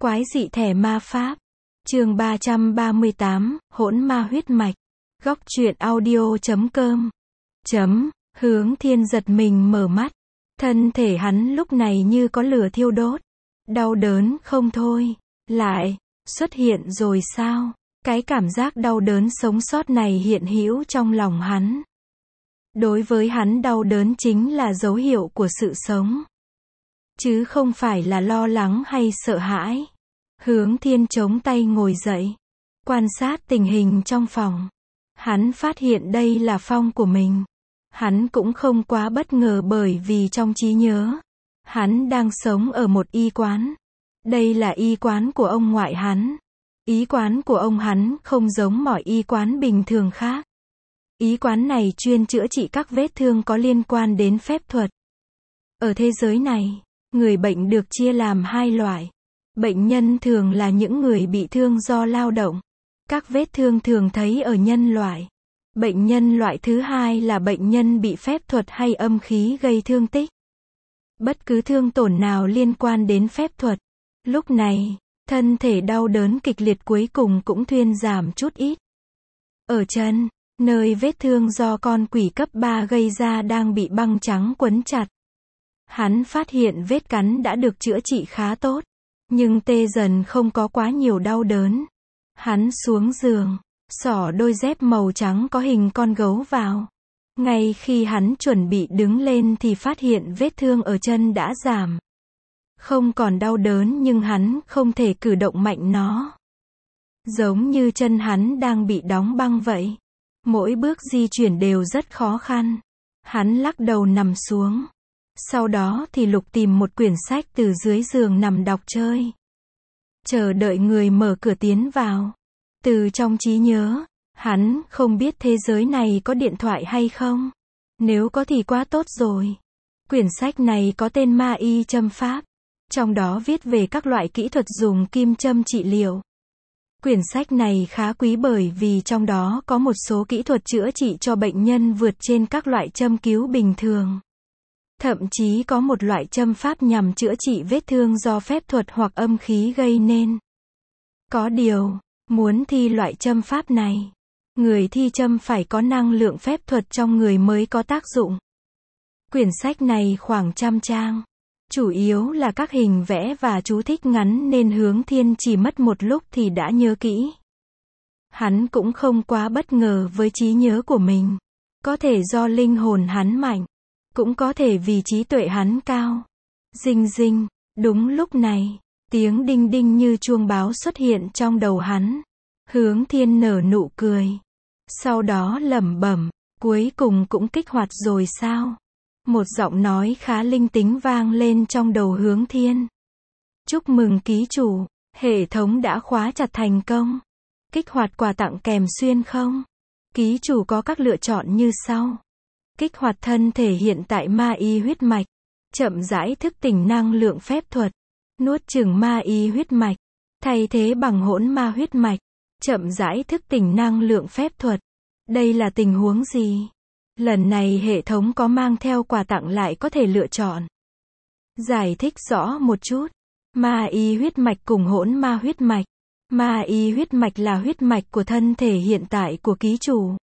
Quái dị thẻ ma pháp. Chương 338, hỗn ma huyết mạch. Góc truyện audio.com. Hướng Thiên giật mình mở mắt. Thân thể hắn lúc này như có lửa thiêu đốt. Đau đớn không thôi. Lại xuất hiện rồi sao? Cái cảm giác đau đớn sống sót này hiện hữu trong lòng hắn. Đối với hắn đau đớn chính là dấu hiệu của sự sống, chứ không phải là lo lắng hay sợ hãi. Hướng Thiên chống tay ngồi dậy, quan sát tình hình trong phòng. Hắn phát hiện đây là phòng của mình. Hắn cũng không quá bất ngờ bởi vì trong trí nhớ, hắn đang sống ở một y quán. Đây là y quán của ông ngoại hắn. Y quán của ông hắn không giống mọi y quán bình thường khác. Y quán này chuyên chữa trị các vết thương có liên quan đến phép thuật. Ở thế giới này, người bệnh được chia làm hai loại. Bệnh nhân thường là những người bị thương do lao động. Các vết thương thường thấy ở nhân loại. Bệnh nhân loại thứ hai là bệnh nhân bị phép thuật hay âm khí gây thương tích. Bất cứ thương tổn nào liên quan đến phép thuật. Lúc này, thân thể đau đớn kịch liệt cuối cùng cũng thuyên giảm chút ít. Ở chân, nơi vết thương do con quỷ cấp 3 gây ra đang bị băng trắng quấn chặt. Hắn phát hiện vết cắn đã được chữa trị khá tốt, nhưng tê dần không có quá nhiều đau đớn. Hắn xuống giường, xỏ đôi dép màu trắng có hình con gấu vào. Ngay khi hắn chuẩn bị đứng lên thì phát hiện vết thương ở chân đã giảm. Không còn đau đớn nhưng hắn không thể cử động mạnh nó. Giống như chân hắn đang bị đóng băng vậy. Mỗi bước di chuyển đều rất khó khăn. Hắn lắc đầu nằm xuống. Sau đó thì lục tìm một quyển sách từ dưới giường nằm đọc chơi. Chờ đợi người mở cửa tiến vào. Từ trong trí nhớ, hắn không biết thế giới này có điện thoại hay không. Nếu có thì quá tốt rồi. Quyển sách này có tên Ma Y Châm Pháp. Trong đó viết về các loại kỹ thuật dùng kim châm trị liệu. Quyển sách này khá quý bởi vì trong đó có một số kỹ thuật chữa trị cho bệnh nhân vượt trên các loại châm cứu bình thường. Thậm chí có một loại châm pháp nhằm chữa trị vết thương do phép thuật hoặc âm khí gây nên. Có điều, muốn thi loại châm pháp này, người thi châm phải có năng lượng phép thuật trong người mới có tác dụng. Quyển sách này khoảng 100 trang. Chủ yếu là các hình vẽ và chú thích ngắn nên Hướng Thiên chỉ mất một lúc thì đã nhớ kỹ. Hắn cũng không quá bất ngờ với trí nhớ của mình. Có thể do linh hồn hắn mạnh, cũng có thể vì trí tuệ hắn cao. Dinh dinh, đúng lúc này, tiếng đinh đinh như chuông báo xuất hiện trong đầu hắn. Hướng Thiên nở nụ cười. Sau đó lẩm bẩm, cuối cùng cũng kích hoạt rồi sao? Một giọng nói khá linh tính vang lên trong đầu Hướng Thiên. Chúc mừng ký chủ, hệ thống đã khóa chặt thành công. Kích hoạt quà tặng kèm xuyên không? Ký chủ có các lựa chọn như sau. Kích hoạt thân thể hiện tại ma y huyết mạch. Chậm rãi thức tỉnh năng lượng phép thuật. Nuốt chửng ma y huyết mạch. Thay thế bằng hỗn ma huyết mạch. Chậm rãi thức tỉnh năng lượng phép thuật. Đây là tình huống gì? Lần này hệ thống có mang theo quà tặng lại có thể lựa chọn. Giải thích rõ một chút. Ma y huyết mạch cùng hỗn ma huyết mạch. Ma y huyết mạch là huyết mạch của thân thể hiện tại của ký chủ.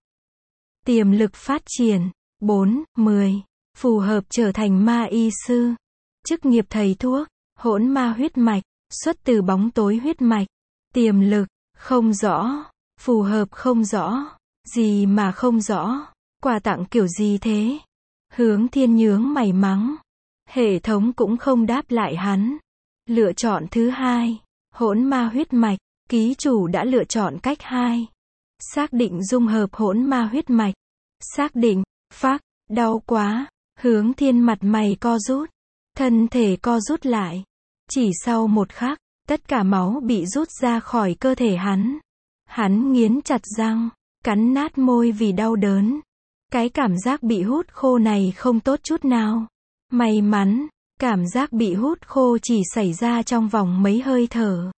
Tiềm lực phát triển 4, 10. Phù hợp trở thành ma y sư. Chức nghiệp thầy thuốc. Hỗn ma huyết mạch. Xuất từ bóng tối huyết mạch. Tiềm lực không rõ. Phù hợp không rõ. Gì mà không rõ? Quà tặng kiểu gì thế? Hướng Thiên nhướng mày mắng. Hệ thống cũng không đáp lại hắn. Lựa chọn thứ hai. Hỗn ma huyết mạch. Ký chủ đã lựa chọn cách 2. Xác định dung hợp hỗn ma huyết mạch. Xác định. Phác. Đau quá. Hướng Thiên mặt mày co rút. Thân thể co rút lại. Chỉ sau một khắc, tất cả máu bị rút ra khỏi cơ thể hắn. Hắn nghiến chặt răng, cắn nát môi vì đau đớn. Cái cảm giác bị hút khô này không tốt chút nào. May mắn, cảm giác bị hút khô chỉ xảy ra trong vòng mấy hơi thở.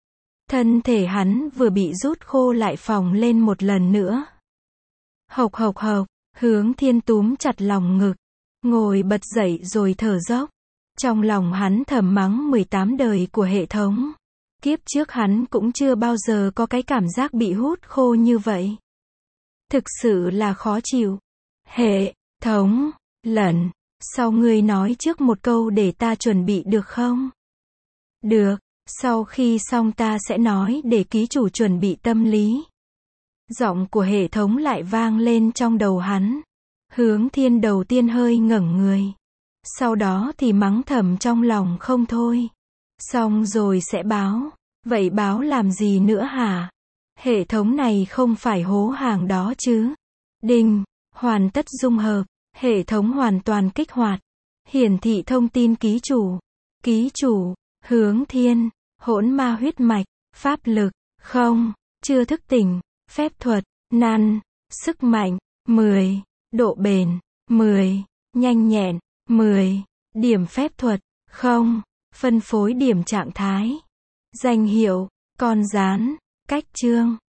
Thân thể hắn vừa bị rút khô lại phồng lên một lần nữa. Hộc hộc hộc, Hướng Thiên túm chặt lòng ngực, ngồi bật dậy rồi thở dốc. Trong lòng hắn thầm mắng 18 đời của hệ thống. Kiếp trước hắn cũng chưa bao giờ có cái cảm giác bị hút khô như vậy. Thực sự là khó chịu. Hệ thống, lẩn, sau ngươi nói trước một câu để ta chuẩn bị được không? Được, sau khi xong ta sẽ nói để ký chủ chuẩn bị tâm lý. Giọng của hệ thống lại vang lên trong đầu hắn. Hướng Thiên đầu tiên hơi ngẩng người. Sau đó thì mắng thầm trong lòng không thôi. Xong rồi sẽ báo. Vậy báo làm gì nữa hả? Hệ thống này không phải hố hàng đó chứ? Đinh, hoàn tất dung hợp. Hệ thống hoàn toàn kích hoạt. Hiển thị thông tin ký chủ. Ký chủ, Hướng Thiên, hỗn ma huyết mạch, pháp lực, không, chưa thức tỉnh, phép thuật, năn, sức mạnh, 10, độ bền, 10, nhanh nhẹn, 10, điểm phép thuật, không, phân phối điểm trạng thái, danh hiệu, con gián, cách chương,